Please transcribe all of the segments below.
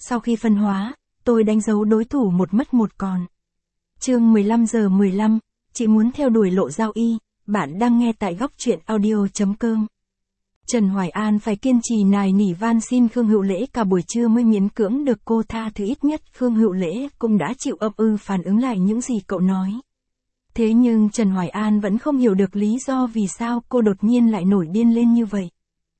Sau khi phân hóa, tôi đánh dấu đối thủ một mất một còn. Chương 15:15, chị muốn theo đuổi Lộ Giao Y, bạn đang nghe tại góc truyện audio.com. Trần Hoài An phải kiên trì nài nỉ van xin Khương Hữu Lễ cả buổi trưa mới miễn cưỡng được cô tha thứ, ít nhất Khương Hữu Lễ cũng đã chịu phản ứng lại những gì cậu nói. Thế nhưng Trần Hoài An vẫn không hiểu được lý do vì sao cô đột nhiên lại nổi điên lên như vậy.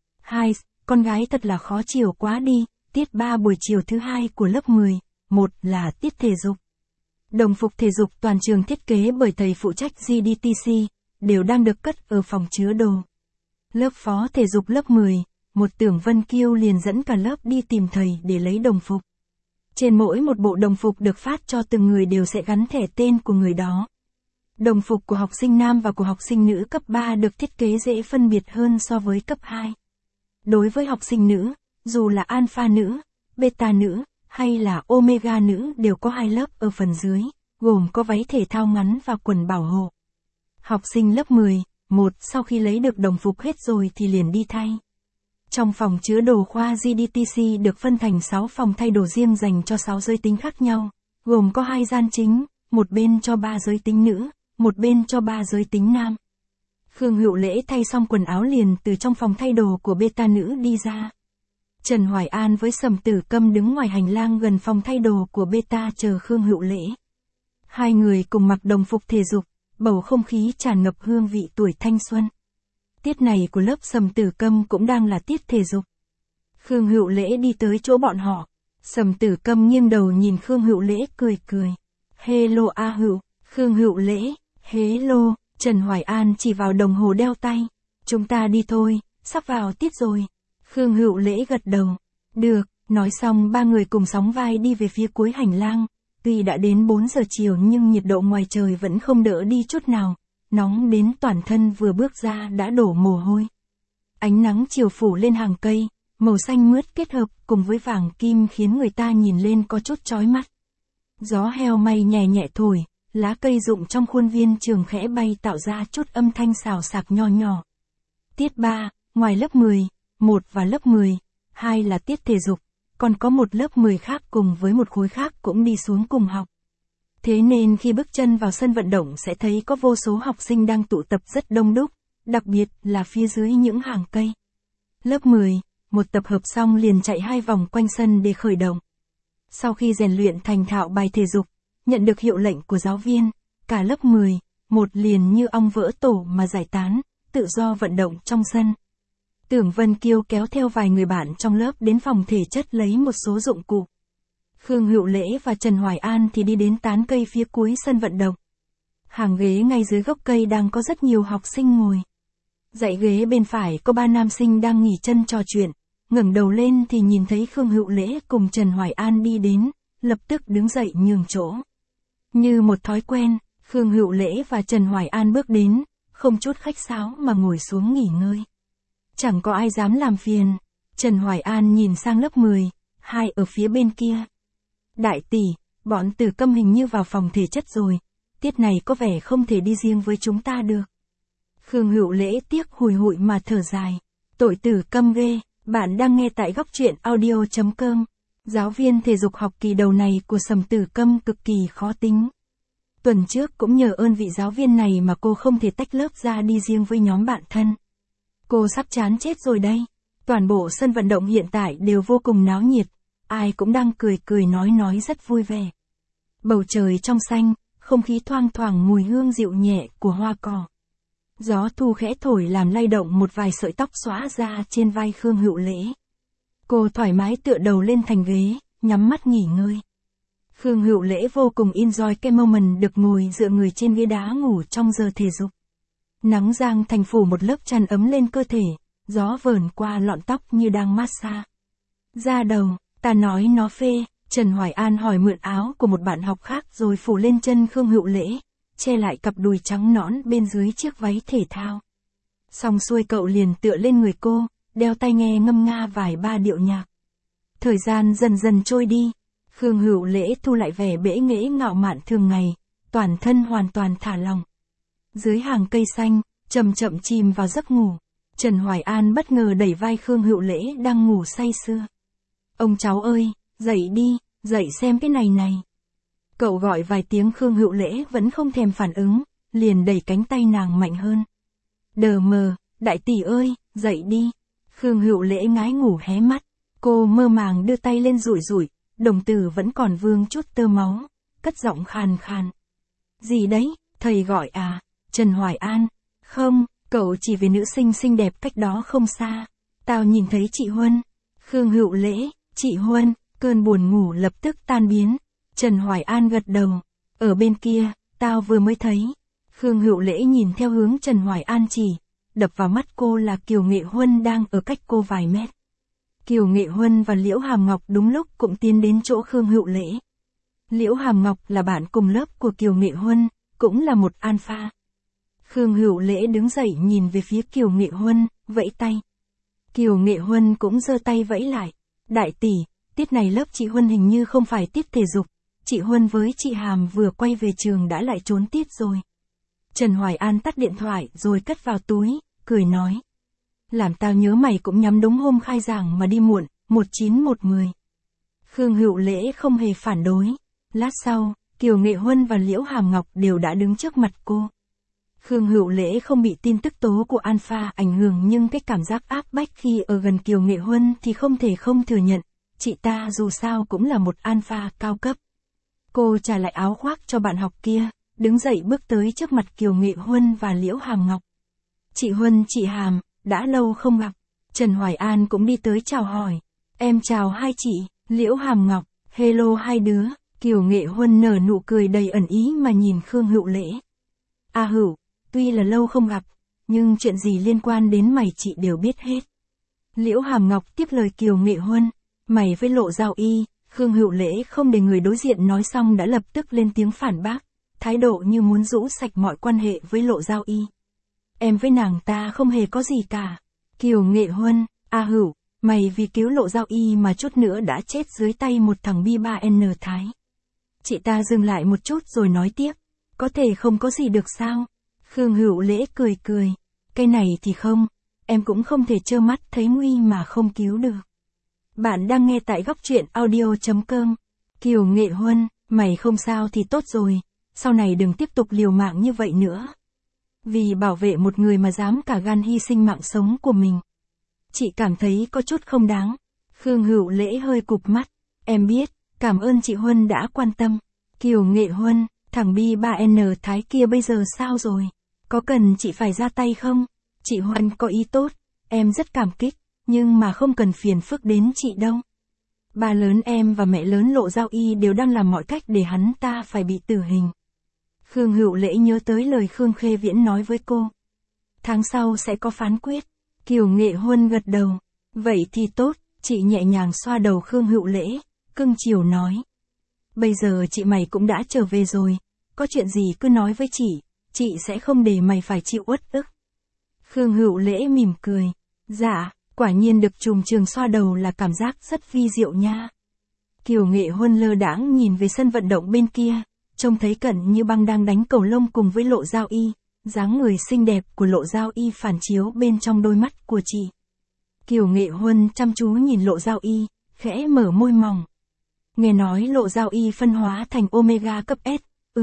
Con gái thật là khó chiều quá đi. Tiết 3 buổi chiều thứ hai của lớp 10, một là tiết thể dục. Đồng phục thể dục toàn trường thiết kế bởi thầy phụ trách GDTC, đều đang được cất ở phòng chứa đồ. Lớp phó thể dục lớp 10, một Tưởng Vân Kiêu liền dẫn cả lớp đi tìm thầy để lấy đồng phục. Trên mỗi một bộ đồng phục được phát cho từng người đều sẽ gắn thẻ tên của người đó. Đồng phục của học sinh nam và của học sinh nữ cấp 3 được thiết kế dễ phân biệt hơn so với cấp 2. Đối với học sinh nữ, dù là alpha nữ, beta nữ, hay là omega nữ đều có 2 lớp ở phần dưới, gồm có váy thể thao ngắn và quần bảo hộ. Học sinh lớp 10, sau khi lấy được đồng phục hết rồi thì liền đi thay. Trong phòng chứa đồ khoa GDTC được phân thành 6 phòng thay đồ riêng dành cho 6 giới tính khác nhau, gồm có 2 gian chính, một bên cho 3 giới tính nữ, một bên cho 3 giới tính nam. Khương Hữu Lễ thay xong quần áo liền từ trong phòng thay đồ của beta nữ đi ra. Trần Hoài An với Sầm Tử Câm đứng ngoài hành lang gần phòng thay đồ của beta chờ Khương Hữu Lễ. Hai người cùng mặc đồng phục thể dục, bầu không khí tràn ngập hương vị tuổi thanh xuân. Tiết này của lớp Sầm Tử Câm cũng đang là tiết thể dục. Khương Hữu Lễ đi tới chỗ bọn họ. Sầm Tử Câm nghiêng đầu nhìn Khương Hữu Lễ cười cười. Hello A Hữu, Khương Hữu Lễ, hello. Trần Hoài An chỉ vào đồng hồ đeo tay. Chúng ta đi thôi, sắp vào tiết rồi. Khương Hữu Lễ gật đầu. Được, nói xong ba người cùng sóng vai đi về phía cuối hành lang. Tuy đã đến 4 giờ chiều nhưng nhiệt độ ngoài trời vẫn không đỡ đi chút nào. Nóng đến toàn thân vừa bước ra đã đổ mồ hôi. Ánh nắng chiều phủ lên hàng cây, màu xanh mướt kết hợp cùng với vàng kim khiến người ta nhìn lên có chút chói mắt. Gió heo may nhẹ nhẹ thổi, lá cây rụng trong khuôn viên trường khẽ bay tạo ra chút âm thanh xào xạc nho nhỏ. Tiết 3, ngoài lớp 10, 1 và lớp 10, 2 là tiết thể dục, còn có một lớp 10 khác cùng với một khối khác cũng đi xuống cùng học. Thế nên khi bước chân vào sân vận động sẽ thấy có vô số học sinh đang tụ tập rất đông đúc, đặc biệt là phía dưới những hàng cây. Lớp 10, một tập hợp xong liền chạy 2 vòng quanh sân để khởi động. Sau khi rèn luyện thành thạo bài thể dục, nhận được hiệu lệnh của giáo viên, cả lớp 10, 1 liền như ong vỡ tổ mà giải tán, tự do vận động trong sân. Tưởng Vân Kiêu kéo theo vài người bạn trong lớp đến phòng thể chất lấy một số dụng cụ. Khương Hữu Lễ và Trần Hoài An thì đi đến tán cây phía cuối sân vận động. Hàng ghế ngay dưới gốc cây đang có rất nhiều học sinh ngồi. Dãy ghế bên phải có 3 nam sinh đang nghỉ chân trò chuyện, ngẩng đầu lên thì nhìn thấy Khương Hữu Lễ cùng Trần Hoài An đi đến, lập tức đứng dậy nhường chỗ. Như một thói quen, Khương Hữu Lễ và Trần Hoài An bước đến, không chút khách sáo mà ngồi xuống nghỉ ngơi. Chẳng có ai dám làm phiền. Trần Hoài An nhìn sang lớp 10, 2 ở phía bên kia. Đại tỷ, bọn Tử Câm hình như vào phòng thể chất rồi. Tiết này có vẻ không thể đi riêng với chúng ta được. Khương Hữu Lễ tiếc hùi hụi mà thở dài. Tội Tử Câm ghê. Bạn đang nghe tại góc truyện audio.com. Giáo viên thể dục học kỳ đầu này của Sầm Tử Câm cực kỳ khó tính. Tuần trước cũng nhờ ơn vị giáo viên này mà cô không thể tách lớp ra đi riêng với nhóm bạn thân. Cô sắp chán chết rồi đây. Toàn bộ sân vận động hiện tại đều vô cùng náo nhiệt. Ai cũng đang cười cười nói rất vui vẻ. Bầu trời trong xanh, không khí thoang thoảng mùi hương dịu nhẹ của hoa cỏ. Gió thu khẽ thổi làm lay động một vài sợi tóc xõa ra trên vai Khương Hữu Lễ. Cô thoải mái tựa đầu lên thành ghế, nhắm mắt nghỉ ngơi. Khương Hữu Lễ vô cùng enjoy cái moment được ngồi dựa người trên ghế đá ngủ trong giờ thể dục. Nắng giang thành phủ một lớp chăn ấm lên cơ thể, gió vờn qua lọn tóc như đang massage. Ra đầu, ta nói nó phê. Trần Hoài An hỏi mượn áo của một bạn học khác rồi phủ lên chân Khương Hữu Lễ, che lại cặp đùi trắng nõn bên dưới chiếc váy thể thao. Xong xuôi cậu liền tựa lên người cô, đeo tai nghe ngâm nga vài ba điệu nhạc. Thời gian dần dần trôi đi, Khương Hữu Lễ thu lại vẻ bẽ nghễ ngạo mạn thường ngày, toàn thân hoàn toàn thả lỏng. Dưới hàng cây xanh, chậm chậm chìm vào giấc ngủ, Trần Hoài An bất ngờ đẩy vai Khương Hữu Lễ đang ngủ say sưa. Ông cháu ơi, dậy đi, dậy xem cái này này. Cậu gọi vài tiếng Khương Hữu Lễ vẫn không thèm phản ứng, liền đẩy cánh tay nàng mạnh hơn. Đờ mờ, đại tỷ ơi, dậy đi. Khương Hữu Lễ ngái ngủ hé mắt, cô mơ màng đưa tay lên rủi rủi, đồng tử vẫn còn vương chút tơ máu, cất giọng khàn khàn. Gì đấy, thầy gọi à, Trần Hoài An. Không, cậu chỉ về nữ sinh xinh đẹp cách đó không xa. Tao nhìn thấy chị Huân. Khương Hữu Lễ, chị Huân, cơn buồn ngủ lập tức tan biến. Trần Hoài An gật đầu. Ở bên kia, tao vừa mới thấy. Khương Hữu Lễ nhìn theo hướng Trần Hoài An chỉ. Đập vào mắt cô là Kiều Nghệ Huân đang ở cách cô vài mét. Kiều Nghệ Huân và Liễu Hàm Ngọc đúng lúc cũng tiến đến chỗ Khương Hữu Lễ. Liễu Hàm Ngọc là bạn cùng lớp của Kiều Nghệ Huân, cũng là một alpha. Khương Hữu Lễ đứng dậy nhìn về phía Kiều Nghệ Huân, vẫy tay. Kiều Nghệ Huân cũng giơ tay vẫy lại. Đại tỷ, tiết này lớp chị Huân hình như không phải tiết thể dục. Chị Huân với chị Hàm vừa quay về trường đã lại trốn tiết rồi. Trần Hoài An tắt điện thoại rồi cất vào túi, cười nói. Làm tao nhớ mày cũng nhắm đúng hôm khai giảng mà đi muộn, 1910. Khương Hữu Lễ không hề phản đối. Lát sau, Kiều Nghệ Huân và Liễu Hàm Ngọc đều đã đứng trước mặt cô. Khương Hữu Lễ không bị tin tức tố của alpha ảnh hưởng nhưng cái cảm giác áp bách khi ở gần Kiều Nghệ Huân thì không thể không thừa nhận. Chị ta dù sao cũng là một alpha cao cấp. Cô trả lại áo khoác cho bạn học kia, đứng dậy bước tới trước mặt Kiều Nghệ Huân và Liễu Hàm Ngọc. Chị Huân, chị Hàm, đã lâu không gặp. Trần Hoài An cũng đi tới chào hỏi. Em chào hai chị, Liễu Hàm Ngọc, hello hai đứa. Kiều Nghệ Huân nở nụ cười đầy ẩn ý mà nhìn Khương Hữu Lễ. A Hữu, tuy là lâu không gặp, nhưng chuyện gì liên quan đến mày chị đều biết hết. Liễu Hàm Ngọc tiếp lời Kiều Nghệ Huân. Mày với Lộ Giao Y. Khương Hữu Lễ không để người đối diện nói xong đã lập tức lên tiếng phản bác, thái độ như muốn rũ sạch mọi quan hệ với Lộ Giao Y. Em với nàng ta không hề có gì cả. Kiều Nghệ Huân, A Hữu, mày vì cứu Lộ Giao Y mà chút nữa đã chết dưới tay một thằng B3N Thái. Chị ta dừng lại một chút rồi nói tiếp, có thể không có gì được sao? Khương Hữu Lễ cười cười, cái này thì không, em cũng không thể trơ mắt thấy nguy mà không cứu được. Bạn đang nghe tại góc truyện audio.com. Kiều Nghệ Huân, mày không sao thì tốt rồi, sau này đừng tiếp tục liều mạng như vậy nữa. Vì bảo vệ một người mà dám cả gan hy sinh mạng sống của mình. Chị cảm thấy có chút không đáng. Khương Hữu Lễ hơi cụp mắt. Em biết, cảm ơn chị Huân đã quan tâm. Kiều Nghệ Huân, thằng B3N Thái kia bây giờ sao rồi? Có cần chị phải ra tay không? Chị Huân có ý tốt, em rất cảm kích, nhưng mà không cần phiền phức đến chị đâu. Ba lớn em và mẹ lớn Lộ Giao Y đều đang làm mọi cách để hắn ta phải bị tử hình. Khương Hữu Lễ nhớ tới lời Khương Khê Viễn nói với cô. Tháng sau sẽ có phán quyết. Kiều Nghệ Huân gật đầu. Vậy thì tốt, chị nhẹ nhàng xoa đầu Khương Hữu Lễ, cưng chiều nói. Bây giờ chị mày cũng đã trở về rồi, có chuyện gì cứ nói với chị sẽ không để mày phải chịu uất ức. Khương Hữu Lễ mỉm cười. Dạ, quả nhiên được trùm trường xoa đầu là cảm giác rất vi diệu nha. Kiều Nghệ Huân lơ đãng nhìn về sân vận động bên kia, trông thấy Cẩn Như Băng đang đánh cầu lông cùng với Lộ Giao Y, dáng người xinh đẹp của Lộ Giao Y phản chiếu bên trong đôi mắt của chị. Kiều Nghệ Huân chăm chú nhìn Lộ Giao Y, khẽ mở môi mỏng. Nghe nói Lộ Giao Y phân hóa thành Omega cấp S,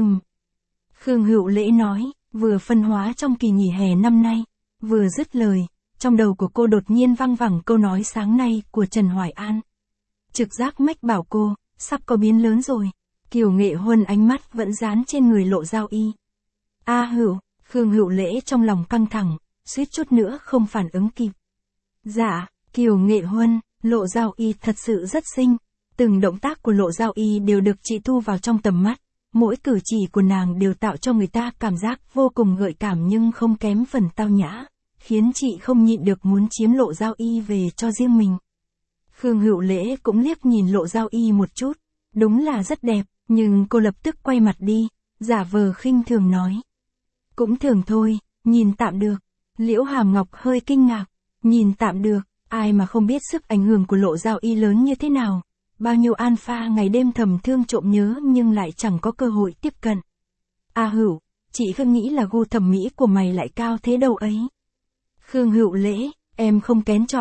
Khương Hữu Lễ nói, vừa phân hóa trong kỳ nghỉ hè năm nay, vừa dứt lời, trong đầu của cô đột nhiên văng vẳng câu nói sáng nay của Trần Hoài An. Trực giác mách bảo cô, sắp có biến lớn rồi. Kiều Nghệ Huân ánh mắt vẫn dán trên người Lộ Giao Y. A Hữu, Khương Hữu Lễ trong lòng căng thẳng, suýt chút nữa không phản ứng kịp. Dạ, Kiều Nghệ Huân, Lộ Giao Y thật sự rất xinh. Từng động tác của Lộ Giao Y đều được chị thu vào trong tầm mắt. Mỗi cử chỉ của nàng đều tạo cho người ta cảm giác vô cùng gợi cảm nhưng không kém phần tao nhã, khiến chị không nhịn được muốn chiếm Lộ Giao Y về cho riêng mình. Khương Hữu Lễ cũng liếc nhìn Lộ Giao Y một chút, đúng là rất đẹp, nhưng cô lập tức quay mặt đi, giả vờ khinh thường nói. Cũng thường thôi, nhìn tạm được. Liễu Hàm Ngọc hơi kinh ngạc, nhìn tạm được, ai mà không biết sức ảnh hưởng của Lộ Giao Y lớn như thế nào. Bao nhiêu alpha ngày đêm thầm thương trộm nhớ nhưng lại chẳng có cơ hội tiếp cận. A Hữu, chị không nghĩ là gu thẩm mỹ của mày lại cao thế đâu ấy. Khương Hữu Lễ, em không kén chọn,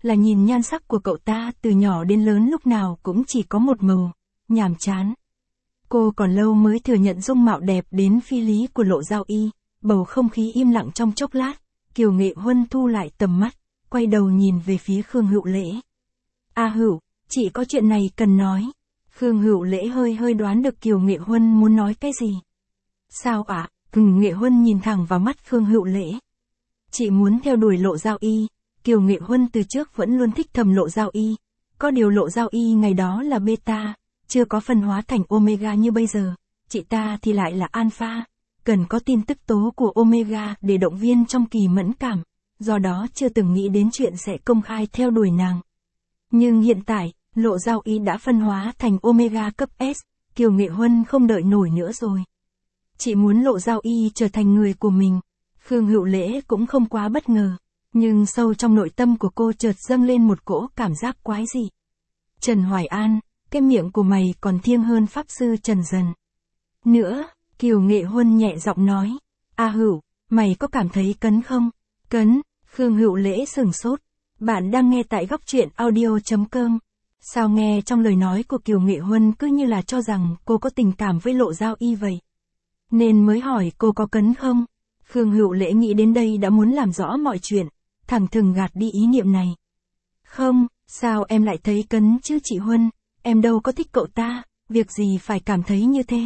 là nhìn nhan sắc của cậu ta từ nhỏ đến lớn lúc nào cũng chỉ có một màu, nhàm chán. Cô còn lâu mới thừa nhận dung mạo đẹp đến phi lý của Lộ Dao Y, bầu không khí im lặng trong chốc lát, Kiều Nghệ Huân thu lại tầm mắt, quay đầu nhìn về phía Khương Hữu Lễ. A Hữu, chị có chuyện này cần nói. Khương Hữu Lễ hơi đoán được Kiều Nghệ Huân muốn nói cái gì. Sao ạ? Nghệ Huân nhìn thẳng vào mắt Khương Hữu Lễ. Chị muốn theo đuổi Lộ Dao Y. Kiều Nghệ Huân từ trước vẫn luôn thích thầm Lộ Dao Y. Có điều Lộ Dao Y ngày đó là beta, chưa có phân hóa thành omega như bây giờ. Chị ta thì lại là alpha, cần có tin tức tố của omega để động viên trong kỳ mẫn cảm, do đó chưa từng nghĩ đến chuyện sẽ công khai theo đuổi nàng. Nhưng hiện tại, Lộ Dao Y đã phân hóa thành omega cấp S, Kiều Nghệ Huân không đợi nổi nữa rồi. Chị muốn Lộ Dao Y trở thành người của mình. Khương Hữu Lễ cũng không quá bất ngờ, nhưng sâu trong nội tâm của cô chợt dâng lên một cỗ cảm giác quái dị. Trần Hoài An, cái miệng của mày còn thiêng hơn Pháp Sư Trần Dần. Nữa, Kiều Nghệ Huân nhẹ giọng nói, A Hữu, mày có cảm thấy cấn không? Cấn, Khương Hữu Lễ sửng sốt. Bạn đang nghe tại góc truyện audio.com. Sao nghe trong lời nói của Kiều Nghệ Huân cứ như là cho rằng cô có tình cảm với Lộ Dao Y vậy. Nên mới hỏi cô có cấn không? Khương Hữu Lễ nghĩ đến đây đã muốn làm rõ mọi chuyện, thẳng thừng gạt đi ý niệm này. Không, sao em lại thấy cấn chứ chị Huân, em đâu có thích cậu ta, việc gì phải cảm thấy như thế.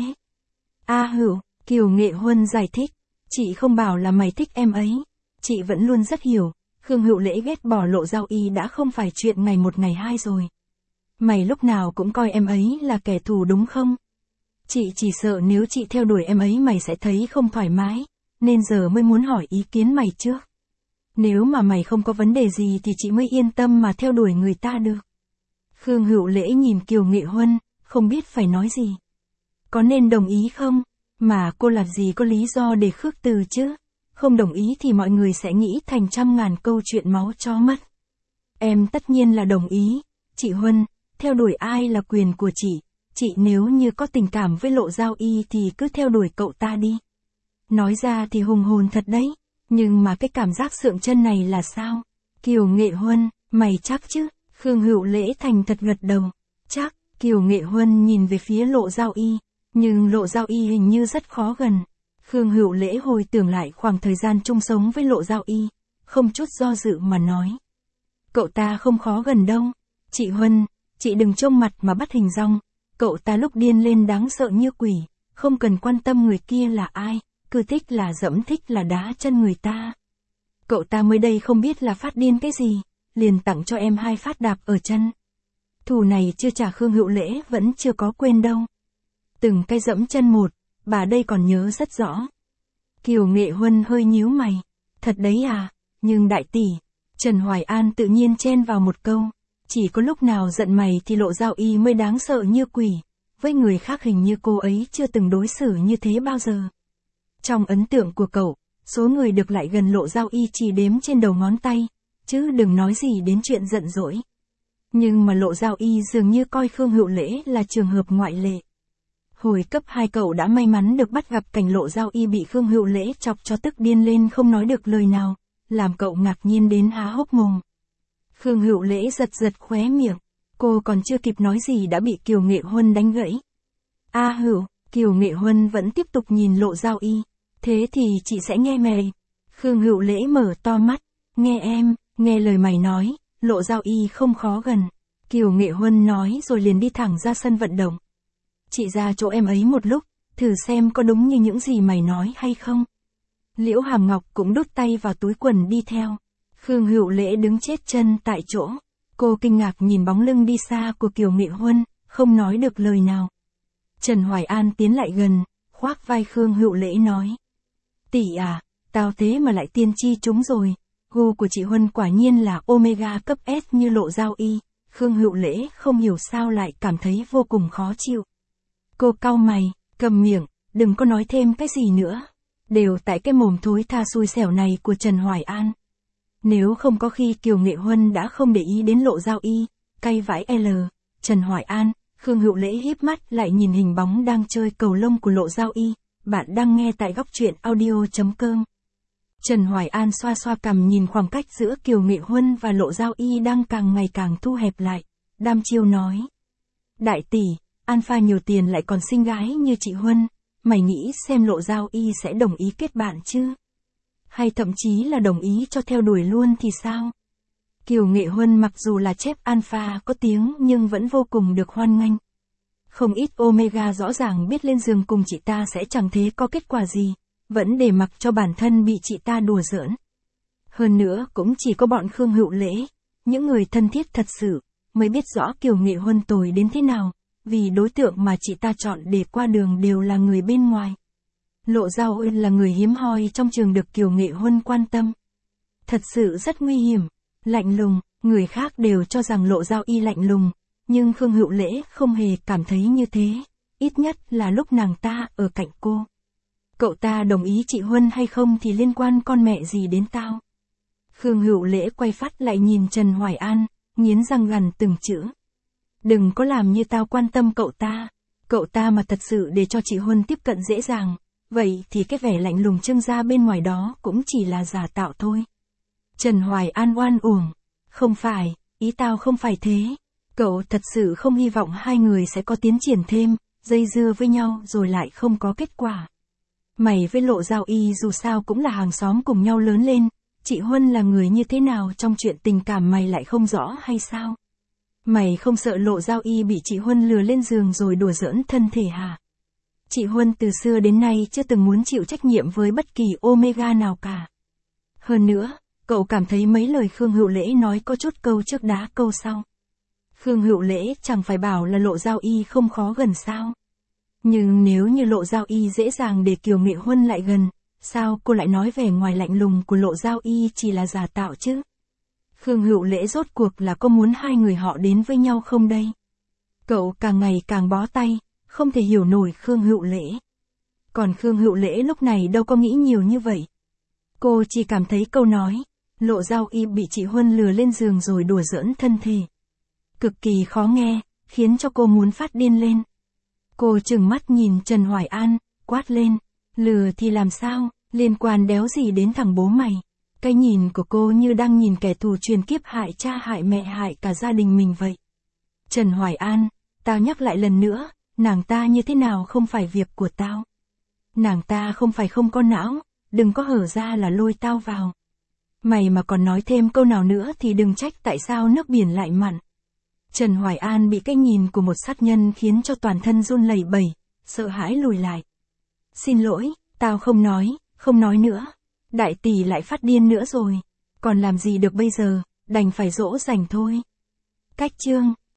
A Hữu, Kiều Nghệ Huân giải thích, chị không bảo là mày thích em ấy, chị vẫn luôn rất hiểu, Khương Hữu Lễ ghét bỏ Lộ Dao Y đã không phải chuyện ngày một ngày hai rồi. Mày lúc nào cũng coi em ấy là kẻ thù đúng không? Chị chỉ sợ nếu chị theo đuổi em ấy mày sẽ thấy không thoải mái, nên giờ mới muốn hỏi ý kiến mày trước. Nếu mà mày không có vấn đề gì thì chị mới yên tâm mà theo đuổi người ta được. Khương Hữu Lễ nhìn Kiều Nghệ Huân, không biết phải nói gì. Có nên đồng ý không? Mà cô làm gì có lý do để khước từ chứ? Không đồng ý thì mọi người sẽ nghĩ thành trăm ngàn câu chuyện máu chó mất. Em tất nhiên là đồng ý. Chị Huân, theo đuổi ai là quyền của chị. Chị nếu như có tình cảm với Lộ Dao Y thì cứ theo đuổi cậu ta đi. Nói ra thì hùng hồn thật đấy. Nhưng mà cái cảm giác sượng chân này là sao? Kiều Nghệ Huân, mày chắc chứ? Khương Hữu Lễ thành thật gật đầu. Chắc. Kiều Nghệ Huân nhìn về phía Lộ Dao Y. Nhưng Lộ Dao Y hình như rất khó gần. Khương Hữu Lễ hồi tưởng lại khoảng thời gian chung sống với Lộ Dao Y, không chút do dự mà nói. Cậu ta không khó gần đâu. Chị Huân, chị đừng trông mặt mà bắt hình dong. Cậu ta lúc điên lên đáng sợ như quỷ, không cần quan tâm người kia là ai, cứ thích là dẫm thích là đá chân người ta. Cậu ta mới đây không biết là phát điên cái gì, liền tặng cho em 2 phát đạp ở chân. Thù này chưa trả Khương Hữu Lễ vẫn chưa có quên đâu. Từng cái dẫm chân một, bà đây còn nhớ rất rõ. Kiều Nghệ Huân hơi nhíu mày. Thật đấy à, nhưng đại tỷ, Trần Hoài An tự nhiên chen vào một câu. Chỉ có lúc nào giận mày thì Lộ Dao Y mới đáng sợ như quỷ. Với người khác hình như cô ấy chưa từng đối xử như thế bao giờ. Trong ấn tượng của cậu, số người được lại gần Lộ Dao Y chỉ đếm trên đầu ngón tay, chứ đừng nói gì đến chuyện giận dỗi. Nhưng mà Lộ Dao Y dường như coi Khương Hữu Lễ là trường hợp ngoại lệ. Hồi cấp 2 cậu đã may mắn được bắt gặp cảnh Lộ Dao Y bị Khương Hữu Lễ chọc cho tức điên lên không nói được lời nào, làm cậu ngạc nhiên đến há hốc mồm. Khương Hữu Lễ giật khóe miệng, cô còn chưa kịp nói gì đã bị Kiều Nghệ Huân đánh gãy. A Hữu, Kiều Nghệ Huân vẫn tiếp tục nhìn Lộ Dao Y, thế thì chị sẽ nghe mày. Khương Hữu Lễ mở to mắt, nghe em, nghe lời mày nói, Lộ Dao Y không khó gần. Kiều Nghệ Huân nói rồi liền đi thẳng ra sân vận động. Chị ra chỗ em ấy một lúc, thử xem có đúng như những gì mày nói hay không. Liễu Hàm Ngọc cũng đút tay vào túi quần đi theo. Khương Hữu Lễ đứng chết chân tại chỗ. Cô kinh ngạc nhìn bóng lưng đi xa của Kiều Nghệ Huân, không nói được lời nào. Trần Hoài An tiến lại gần, khoác vai Khương Hữu Lễ nói. Tỷ à, tao thế mà lại tiên tri chúng rồi. Gu của chị Huân quả nhiên là omega cấp S như Lộ Dao Y. Khương Hữu Lễ không hiểu sao lại cảm thấy vô cùng khó chịu. Cô cau mày, cầm miệng, đừng có nói thêm cái gì nữa. Đều tại cái mồm thối tha xui xẻo này của Trần Hoài An. Nếu không có khi Kiều Nghệ Huân đã không để ý đến Lộ Dao Y, cay vãi L, Trần Hoài An, Khương Hữu Lễ híp mắt lại nhìn hình bóng đang chơi cầu lông của Lộ Dao Y. Bạn đang nghe tại góc truyện audio.com. Trần Hoài An xoa xoa cằm nhìn khoảng cách giữa Kiều Nghệ Huân và Lộ Giao Y đang càng ngày càng thu hẹp lại. Đăm chiêu nói. Đại tỷ, Alpha nhiều tiền lại còn xinh gái như chị Huân, mày nghĩ xem Lộ Giao Y sẽ đồng ý kết bạn chứ? Hay thậm chí là đồng ý cho theo đuổi luôn thì sao? Kiều Nghệ Huân mặc dù là chép Alpha có tiếng nhưng vẫn vô cùng được hoan nghênh. Không ít Omega rõ ràng biết lên giường cùng chị ta sẽ chẳng thế có kết quả gì, vẫn để mặc cho bản thân bị chị ta đùa giỡn. Hơn nữa cũng chỉ có bọn Khương Hữu Lễ, những người thân thiết thật sự, mới biết rõ Kiều Nghệ Huân tồi đến thế nào, vì đối tượng mà chị ta chọn để qua đường đều là người bên ngoài. Lộ Giao Y là người hiếm hoi trong trường được Kiều Nghệ Huân quan tâm. Thật sự rất nguy hiểm, lạnh lùng, người khác đều cho rằng Lộ Giao Y lạnh lùng, nhưng Khương Hữu Lễ không hề cảm thấy như thế, ít nhất là lúc nàng ta ở cạnh cô. Cậu ta đồng ý chị Huân hay không thì liên quan con mẹ gì đến tao. Khương Hữu Lễ quay phát lại nhìn Trần Hoài An, nghiến răng gằn từng chữ. Đừng có làm như tao quan tâm cậu ta mà thật sự để cho chị Huân tiếp cận dễ dàng, vậy thì cái vẻ lạnh lùng trưng ra bên ngoài đó cũng chỉ là giả tạo thôi. Trần Hoài An oan uổng. Không phải, ý tao không phải thế. Cậu thật sự không hy vọng hai người sẽ có tiến triển thêm, dây dưa với nhau rồi lại không có kết quả. Mày với Lộ Giao Y dù sao cũng là hàng xóm cùng nhau lớn lên, chị Huân là người như thế nào trong chuyện tình cảm mày lại không rõ hay sao? Mày không sợ Lộ Giao Y bị chị Huân lừa lên giường rồi đùa giỡn thân thể hả? Chị Huân từ xưa đến nay chưa từng muốn chịu trách nhiệm với bất kỳ Omega nào cả. Hơn nữa, cậu cảm thấy mấy lời Khương Hữu Lễ nói có chút câu trước đá câu sau. Khương Hữu Lễ chẳng phải bảo là Lộ Giao Y không khó gần sao? Nhưng nếu như Lộ Giao Y dễ dàng để Kiều Nghệ Huân lại gần, sao cô lại nói vẻ ngoài lạnh lùng của Lộ Giao Y chỉ là giả tạo chứ? Khương Hữu Lễ rốt cuộc là có muốn hai người họ đến với nhau không đây? Cậu càng ngày càng bó tay, không thể hiểu nổi Khương Hữu Lễ. Còn Khương Hữu Lễ lúc này đâu có nghĩ nhiều như vậy. Cô chỉ cảm thấy câu nói, Lộ Giao Y bị chị Huân lừa lên giường rồi đùa giỡn thân thể. Cực kỳ khó nghe, khiến cho cô muốn phát điên lên. Cô trừng mắt nhìn Trần Hoài An, quát lên, lừa thì làm sao, liên quan đéo gì đến thằng bố mày. Cái nhìn của cô như đang nhìn kẻ thù truyền kiếp hại cha hại mẹ hại cả gia đình mình vậy. Trần Hoài An, tao nhắc lại lần nữa, nàng ta như thế nào không phải việc của tao. Nàng ta không phải không có não, đừng có hở ra là lôi tao vào. Mày mà còn nói thêm câu nào nữa thì đừng trách tại sao nước biển lại mặn. Trần Hoài An bị cái nhìn của một sát nhân khiến cho toàn thân run lẩy bẩy, sợ hãi lùi lại. Xin lỗi, tao không nói nữa. Đại tỷ lại phát điên nữa rồi. Còn làm gì được bây giờ, đành phải dỗ dành thôi. Cách chương